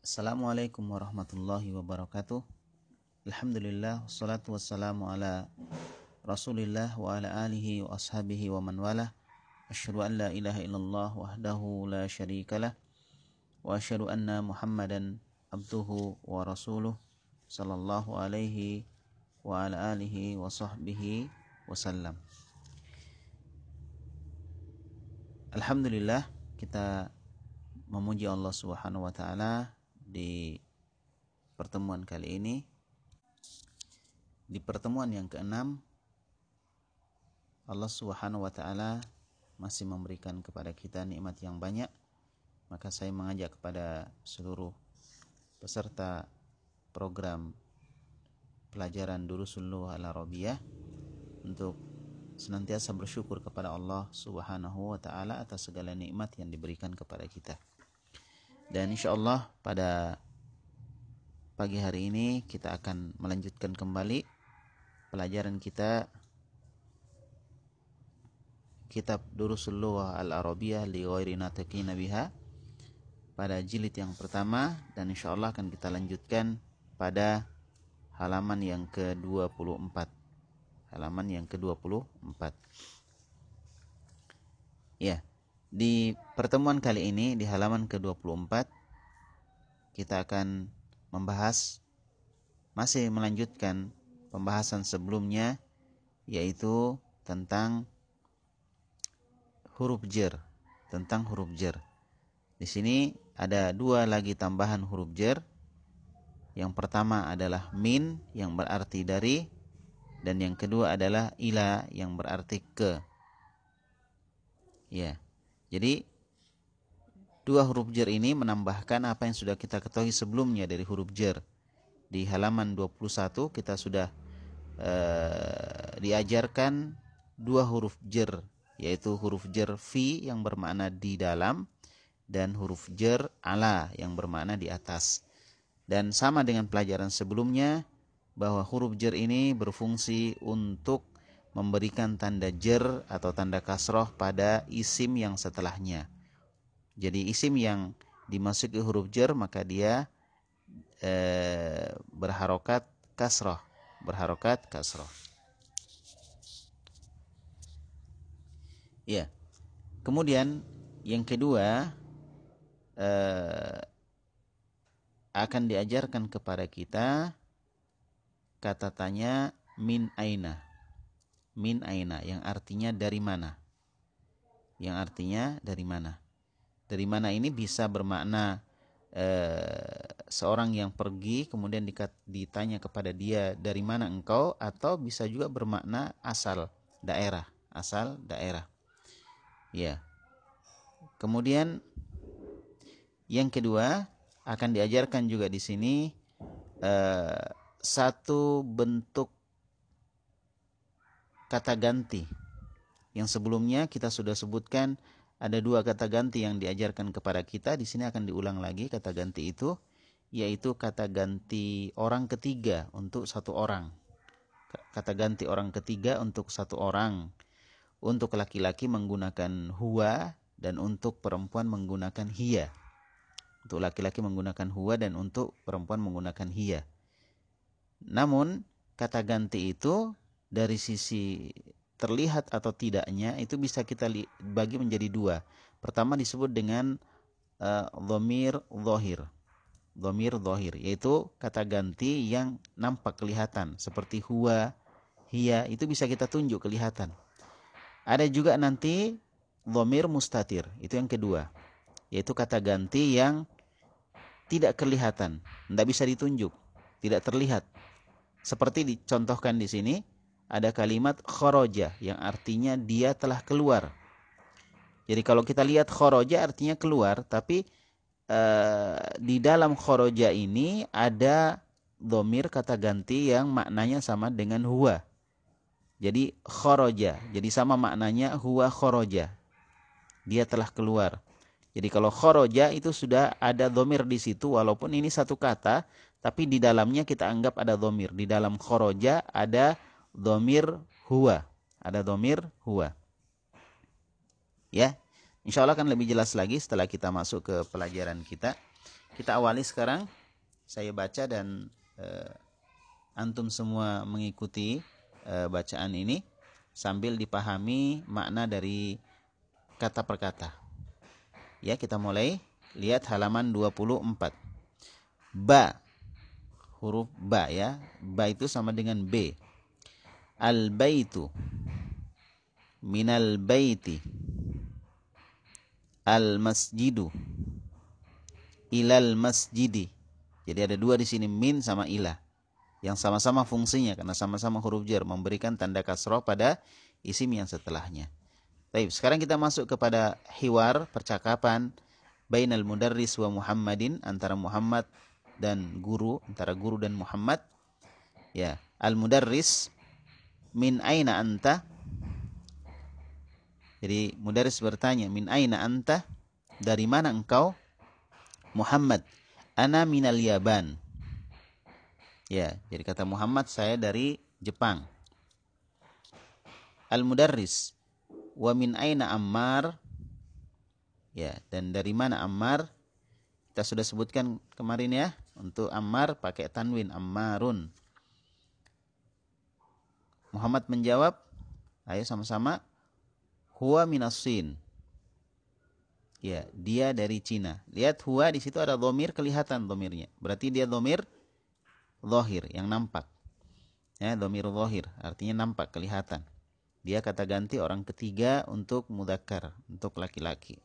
Assalamualaikum warahmatullahi wabarakatuh. Alhamdulillah, wassalatu wassalamu ala Rasulillah wa ala alihi wa ashabihi wa man walah. Asyhadu an la ilaha illallah wahdahu la syarikalah wa asyhadu anna Muhammadan abduhu wa rasuluh sallallahu alaihi wa ala alihi wa sahbihi wasallam. Alhamdulillah, kita memuji Allah Subhanahu wa taala di pertemuan kali ini. Di pertemuan yang ke-6, Allah Subhanahu wa taala masih memberikan kepada kita nikmat yang banyak. Maka saya mengajak kepada seluruh peserta program pelajaran Durusul Lughah Al-Arabiyah untuk senantiasa bersyukur kepada Allah Subhanahu wa taala atas segala nikmat yang diberikan kepada kita. Dan insyaallah pada pagi hari ini kita akan melanjutkan kembali pelajaran kita kitab Durusul Lughah Al-Arabiyah li ghairi natiqina biha pada jilid yang pertama, dan insyaallah akan kita lanjutkan pada halaman yang ke-24. Halaman yang ke-24. Ya. Di pertemuan kali ini di halaman ke-24 kita akan membahas, masih melanjutkan pembahasan sebelumnya, yaitu tentang huruf jar, tentang huruf jar. Di sini ada dua lagi tambahan huruf jar. Yang pertama adalah min yang berarti dari, dan yang kedua adalah ila yang berarti ke. Ya. Jadi dua huruf jar ini menambahkan apa yang sudah kita ketahui sebelumnya dari huruf jar. Di halaman 21 kita sudah diajarkan dua huruf jar, yaitu huruf jar fi yang bermakna di dalam dan huruf jar ala yang bermakna di atas. Dan sama dengan pelajaran sebelumnya bahwa huruf jar ini berfungsi untuk memberikan tanda jar atau tanda kasroh pada isim yang setelahnya. Jadi isim yang dimasuki huruf jar maka dia berharokat kasroh, Ya. Kemudian yang kedua akan diajarkan kepada kita kata tanya min aina. Min aina yang artinya dari mana. Yang artinya dari mana. Dari mana ini bisa bermakna seorang yang pergi kemudian ditanya kepada dia dari mana engkau, atau bisa juga bermakna asal daerah, Ya. Kemudian yang kedua akan diajarkan juga di sini satu bentuk kata ganti. Yang sebelumnya kita sudah sebutkan ada dua kata ganti yang diajarkan kepada kita. Di sini akan diulang lagi kata ganti itu, yaitu kata ganti orang ketiga untuk satu orang. Kata ganti orang ketiga untuk satu orang. Untuk laki-laki menggunakan huwa dan untuk perempuan menggunakan hiya. Untuk laki-laki menggunakan huwa dan untuk perempuan menggunakan hiya. Namun kata ganti itu dari sisi terlihat atau tidaknya itu bisa kita bagi menjadi dua. Pertama disebut dengan dhamir dhahir, yaitu kata ganti yang nampak kelihatan seperti huwa, hiya, itu bisa kita tunjuk kelihatan. Ada juga nanti dhamir mustatir, itu yang kedua, yaitu kata ganti yang tidak kelihatan, tidak bisa ditunjuk, tidak terlihat. Seperti dicontohkan di sini, ada kalimat kharaja yang artinya dia telah keluar. Jadi kalau kita lihat kharaja artinya keluar, tapi di dalam kharaja ini ada dhamir kata ganti yang maknanya sama dengan huwa. Jadi kharaja, jadi sama maknanya huwa kharaja. Dia telah keluar. Jadi kalau kharaja itu sudah ada dhamir di situ, walaupun ini satu kata, tapi di dalamnya kita anggap ada dhamir. Di dalam kharaja ada dhamir huwa. Ya, insya Allah akan lebih jelas lagi setelah kita masuk ke pelajaran kita. Kita awali sekarang, saya baca dan antum semua mengikuti bacaan ini sambil dipahami makna dari kata per kata. Ya, kita mulai. Lihat halaman 24. Ba, huruf ba ya. Ba itu sama dengan B. Al-baitu, minal baiti, al-masjidu, ilal masjidi. Jadi ada dua di sini, min sama ila, yang sama-sama fungsinya karena sama-sama huruf jar, memberikan tanda kasroh pada isim yang setelahnya. Baik, sekarang kita masuk kepada hiwar, percakapan bainal mudarris wa Muhammadin, antara Muhammad dan guru, antara guru dan Muhammad. Ya, al-mudarris, min aina anta. Jadi mudarris bertanya, min aina anta, dari mana engkau? Muhammad, ana minal Yaban. Ya, jadi kata Muhammad, saya dari Jepang. Al-mudarris, wa min aina Ammar. Ya, dan dari mana Ammar? Kita sudah sebutkan kemarin ya, untuk Ammar pakai tanwin, Ammarun. Muhammad menjawab, ayo sama-sama, huwa minas Sin. Ya, dia dari Cina. Lihat huwa di situ ada dhamir, kelihatan dhamirnya. Berarti dia dhamir zahir, yang nampak. Ya, dhamir zahir, artinya nampak, kelihatan. Dia kata ganti orang ketiga untuk mudzakkar, untuk laki-laki.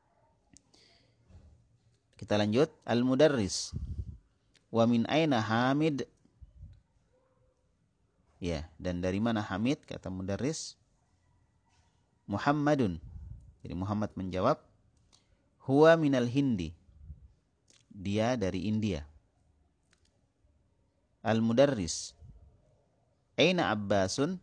Kita lanjut, al-mudarris, wa min aina Hamid. Ya, dan dari mana Hamid? Kata mudarris, Muhammadun. Jadi Muhammad menjawab, huwa minal Hindi. Dia dari India. Al-mudarris, aina Abbasun?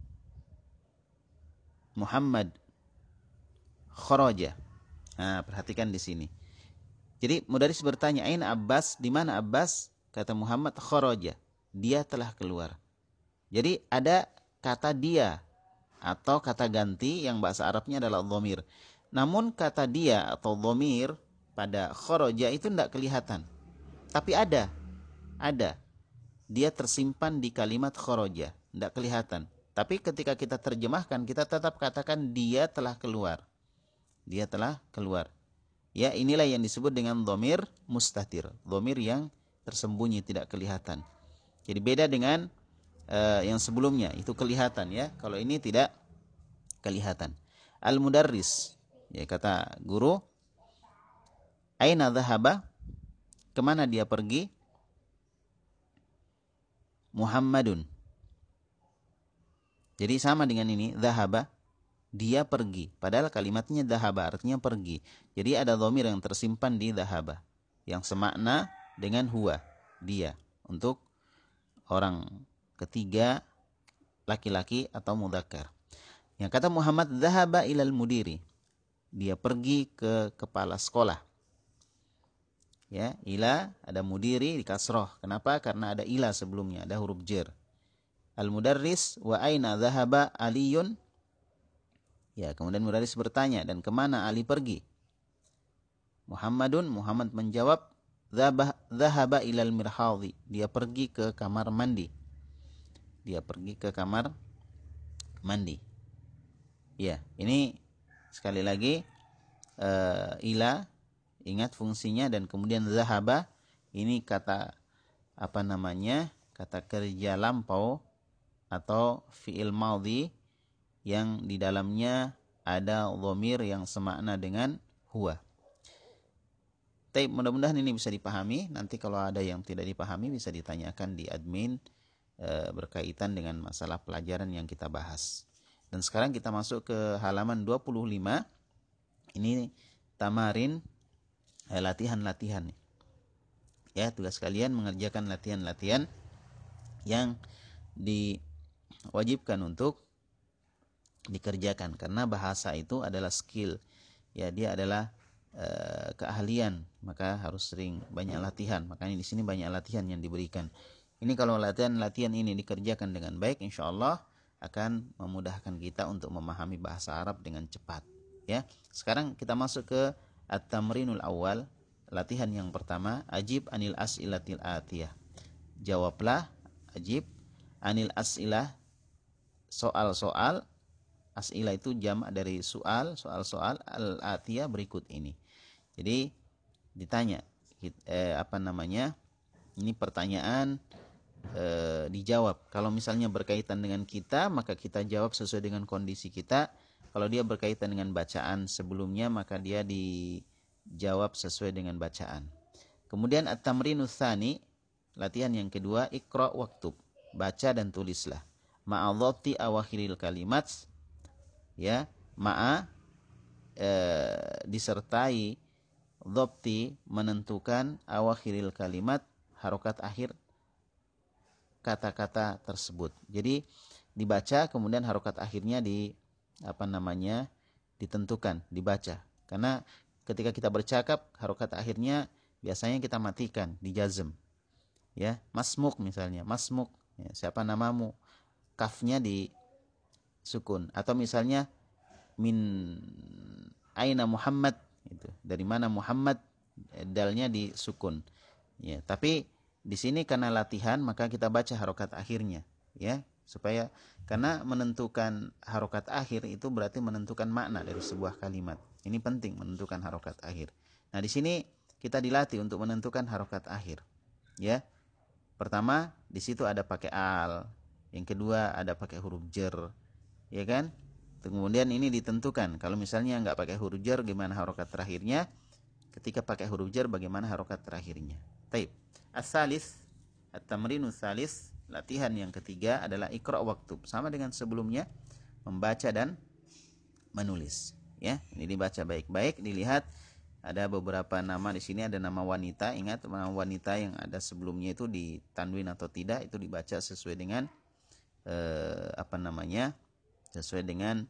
Muhammad kharaja. Nah, perhatikan di sini. Jadi mudarris bertanya, aina Abbas? Di mana Abbas? Kata Muhammad, kharaja. Dia telah keluar. Jadi ada kata dia atau kata ganti yang bahasa Arabnya adalah dhamir. Namun kata dia atau dhamir pada kharaja itu tidak kelihatan. Tapi ada. Dia tersimpan di kalimat kharaja, tidak kelihatan. Tapi ketika kita terjemahkan, kita tetap katakan dia telah keluar. Dia telah keluar. Ya, inilah yang disebut dengan dhamir mustatir, dhamir yang tersembunyi, tidak kelihatan. Jadi beda dengan yang sebelumnya, itu kelihatan ya. Kalau ini tidak kelihatan. Al-mudarris, ya, kata guru, aina dhahaba? Kemana dia pergi? Muhammadun. Jadi sama dengan ini, dhahaba, dia pergi. Padahal kalimatnya dhahaba, artinya pergi. Jadi ada dhamir yang tersimpan di dhahaba, yang semakna dengan huwa, dia, untuk orang ketiga, laki-laki atau mudzakkar. Yang kata Muhammad, dhahaba ilal mudiri, dia pergi ke kepala sekolah. Ya, ila ada mudiri di kasroh. Kenapa? Karena ada ila sebelumnya, ada huruf jar. Al-mudarris, wa aina dhahaba Aliyun? Ya, kemudian mudarris bertanya, dan kemana Ali pergi? Muhammadun, Muhammad menjawab, dhahaba ilal mirhadhi, dia pergi ke kamar mandi. Dia pergi ke kamar mandi. Ya, ini sekali lagi ila, ingat fungsinya, dan kemudian dhahaba, ini kata apa namanya? Kata kerja lampau atau fi'il madhi yang di dalamnya ada dhamir yang semakna dengan huwa. Tapi mudah-mudahan ini bisa dipahami. Nanti kalau ada yang tidak dipahami bisa ditanyakan di admin berkaitan dengan masalah pelajaran yang kita bahas. Dan sekarang kita masuk ke halaman 25. Ini tamarin, latihan-latihan. Ya, tugas kalian mengerjakan latihan-latihan yang diwajibkan untuk dikerjakan, karena bahasa itu adalah skill. Ya, dia adalah keahlian, maka harus sering banyak latihan. Makanya di sini banyak latihan yang diberikan. Ini kalau latihan ini dikerjakan dengan baik, insyaallah akan memudahkan kita untuk memahami bahasa Arab dengan cepat. Ya, sekarang kita masuk ke at-tamrinul awal, latihan yang pertama, ajib anil as'ilatil atiyah. Jawablah, ajib anil as'ilah, soal-soal. As'ilah itu jamak dari soal-soal al-atiyah berikut ini. Jadi ditanya ini pertanyaan dijawab. Kalau misalnya berkaitan dengan kita, maka kita jawab sesuai dengan kondisi kita. Kalau dia berkaitan dengan bacaan sebelumnya, maka dia dijawab sesuai dengan bacaan. Kemudian at-tamrinus tsani, latihan yang kedua, iqra waktub, baca dan tulislah. Ma'adhabti awakhiril kalimat, ya, disertai dhabti, menentukan, awakhiril kalimat, harokat akhir kata-kata tersebut. Jadi dibaca kemudian harokat akhirnya ditentukan, dibaca. Karena ketika kita bercakap, harokat akhirnya biasanya kita matikan, dijazm. Ya, masmuk misalnya, masmuk, ya, siapa namamu? Kafnya di sukun. Atau misalnya min aina Muhammad, itu. Dari mana Muhammad? Dalnya di sukun. Ya, tapi di sini karena latihan maka kita baca harokat akhirnya, ya, supaya karena menentukan harokat akhir itu berarti menentukan makna dari sebuah kalimat. Ini penting menentukan harokat akhir. Nah, di sini kita dilatih untuk menentukan harokat akhir, ya. Pertama, di situ ada pakai al. Yang kedua ada pakai huruf jar, ya kan? Kemudian ini ditentukan. Kalau misalnya enggak pakai huruf jar, gimana harokat terakhirnya? Ketika pakai huruf jar, bagaimana harokat terakhirnya? Taib. As-salis, at-tamrinus salis, latihan yang ketiga adalah iqra waktub. Sama dengan sebelumnya, membaca dan menulis. Ya, ini dibaca baik-baik, dilihat ada beberapa nama di sini, ada nama wanita. Ingat, nama wanita yang ada sebelumnya itu ditanwin atau tidak, itu dibaca sesuai dengan sesuai dengan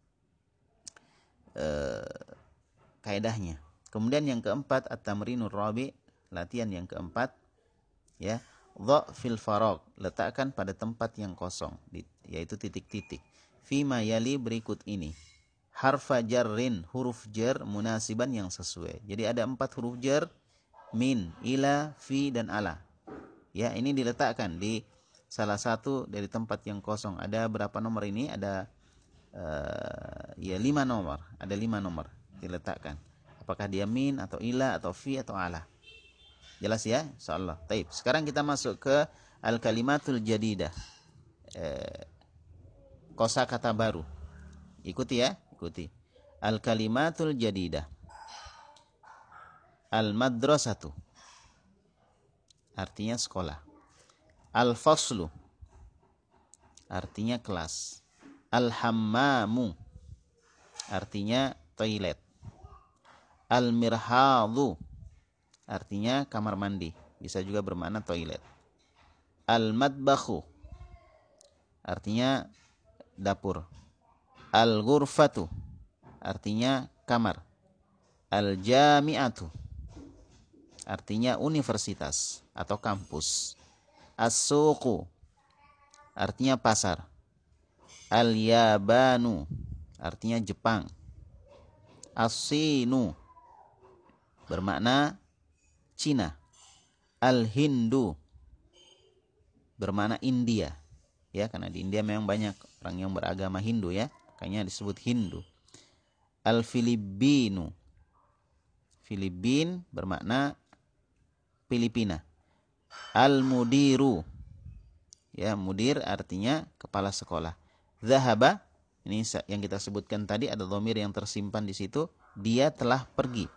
kaidahnya. Kemudian yang keempat, at-tamrinur rabi, latihan yang keempat, ya, dha fil farag, letakkan pada tempat yang kosong, yaitu titik-titik. Fima yali, berikut ini. Harfa jarrin, huruf jar munasiban yang sesuai. Jadi ada 4 huruf jar, min, ila, fi, dan ala. Ya, ini diletakkan di salah satu dari tempat yang kosong. Ada berapa nomor ini? Ada 5 nomor. Ada 5 nomor diletakkan. Apakah dia min atau ila atau fi atau ala? Jelas ya? Insyaallah. Taib. Sekarang kita masuk ke al-kalimatul jadidah. Kosakata baru. Ikuti ya, ikuti. Al-kalimatul jadidah. Al-madrasatu, artinya sekolah. Al-faslu, artinya kelas. Al-hammamu, artinya toilet. Al-mirhadu, artinya kamar mandi, bisa juga bermakna toilet. Al-madbakhu, artinya dapur. Al-ghurfatu, artinya kamar. Al-jami'atu, artinya universitas atau kampus. As-suqu, artinya pasar. Al-yabanu, artinya Jepang. As-sinu, bermakna Cina. Al-hindu, bermakna India. Ya, karena di India memang banyak orang yang beragama Hindu, ya, makanya disebut Hindu. Al-filipinu, Filipin bermakna Filipina. Al-mudiru, ya, mudir artinya kepala sekolah. Zahaba, ini yang kita sebutkan tadi, ada dhamir yang tersimpan di situ, dia telah pergi.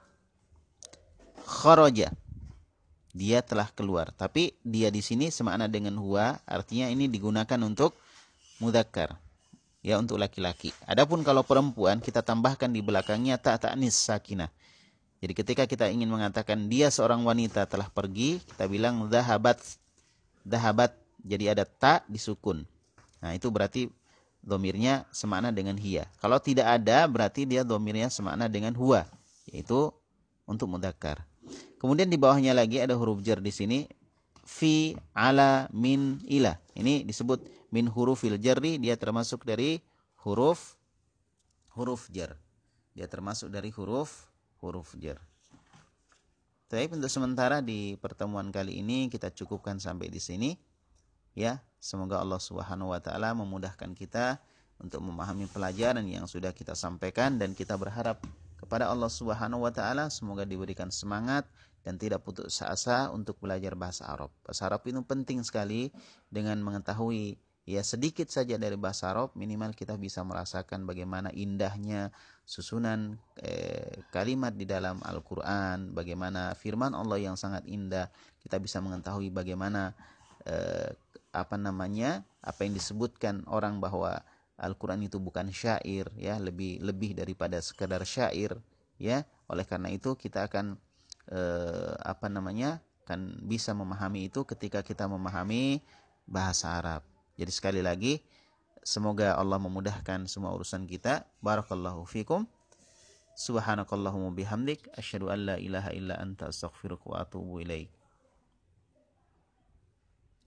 Kharaja, dia telah keluar. Tapi dia di sini semakna dengan huwa, artinya ini digunakan untuk mudzakkar, ya, untuk laki-laki. Adapun kalau perempuan, kita tambahkan di belakangnya ta ta'nis sakinah. Jadi ketika kita ingin mengatakan dia seorang wanita telah pergi, kita bilang dhahabat. Dhahabat, jadi ada ta disukun. Nah, itu berarti dhamirnya semakna dengan hiya. Kalau tidak ada, berarti dia dhamirnya semakna dengan huwa, yaitu untuk mudzakkar. Kemudian di bawahnya lagi ada huruf jar di sini, fi, ala, min, ila. Ini disebut min hurufil jarri, dia termasuk dari huruf jar. Dia termasuk dari huruf jar. Tapi untuk sementara di pertemuan kali ini kita cukupkan sampai di sini. Ya, semoga Allah Subhanahu wa taala memudahkan kita untuk memahami pelajaran yang sudah kita sampaikan, dan kita berharap kepada Allah Subhanahu wa taala semoga diberikan semangat dan tidak putus asa untuk belajar bahasa Arab. Bahasa Arab itu penting sekali. Dengan mengetahui ya sedikit saja dari bahasa Arab, minimal kita bisa merasakan bagaimana indahnya susunan kalimat di dalam Al-Qur'an, bagaimana firman Allah yang sangat indah. Kita bisa mengetahui bagaimana apa yang disebutkan orang bahwa Al-Quran itu bukan syair, ya, lebih daripada sekedar syair, ya. Oleh karena itu kita akan kan bisa memahami itu ketika kita memahami bahasa Arab. Jadi sekali lagi, semoga Allah memudahkan semua urusan kita. Barakallahu fikum. Subhanakallahumma bihamdik, asyhadu an la ilaha illa anta, astaghfiruka wa atubu ilaik.